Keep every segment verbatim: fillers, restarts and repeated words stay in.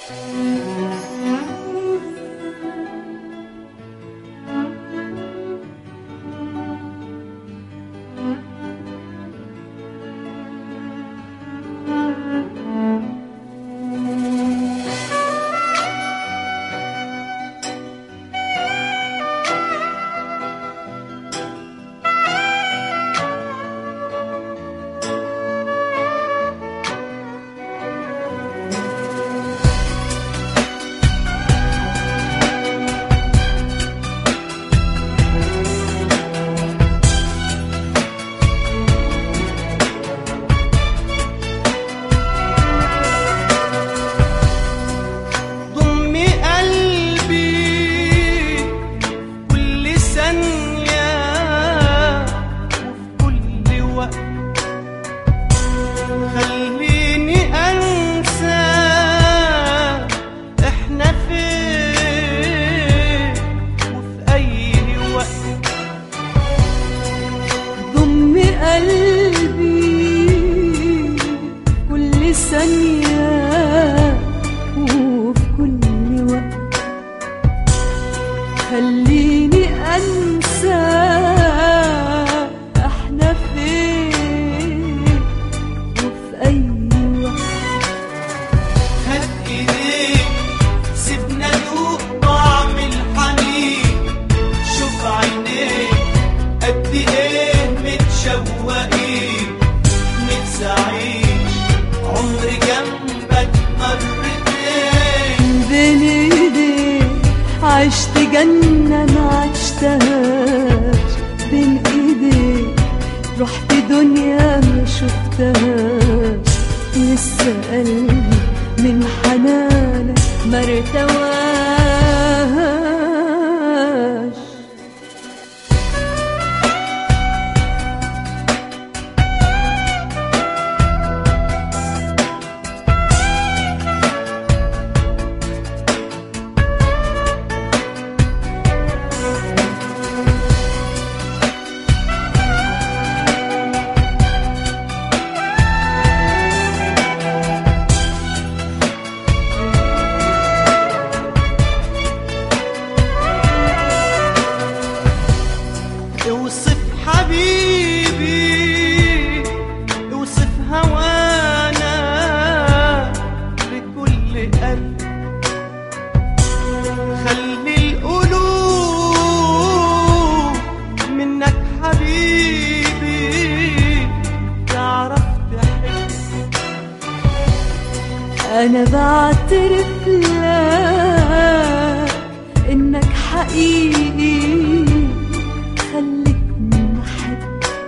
خليني أنسى احنا فين وفي أي وقت. هات ايديك سيبنا ندوق طعم الحنين، شوف عينيك قد ايه متشوقين، نفسي اعيش عمري جنبك مرتين. بين ايديك عشت جنة ما عشتهاش، بين ايديك رحت دنيا ما شفتهاش، لسه قلبي من حنانك ما ارتواش. اوصف حبيبي، اوصف هوانا بكل قلب، خلي القلوب منك حبيبي تعرف تحب. أنا بعترف لك إنك حقيقي، خلتني أحب.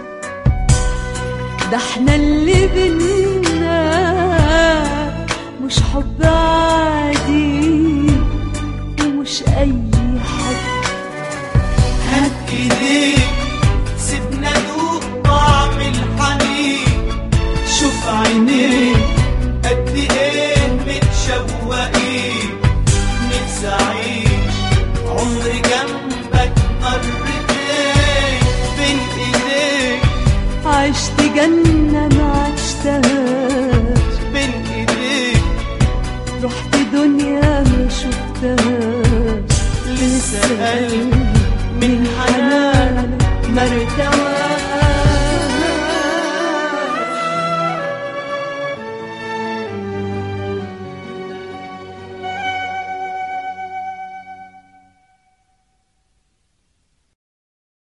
ده احنا اللي بينا مش حب عادي ومش أي حب. هات ايديك سيبنا ندوق طعم الحنين، شوف عينيك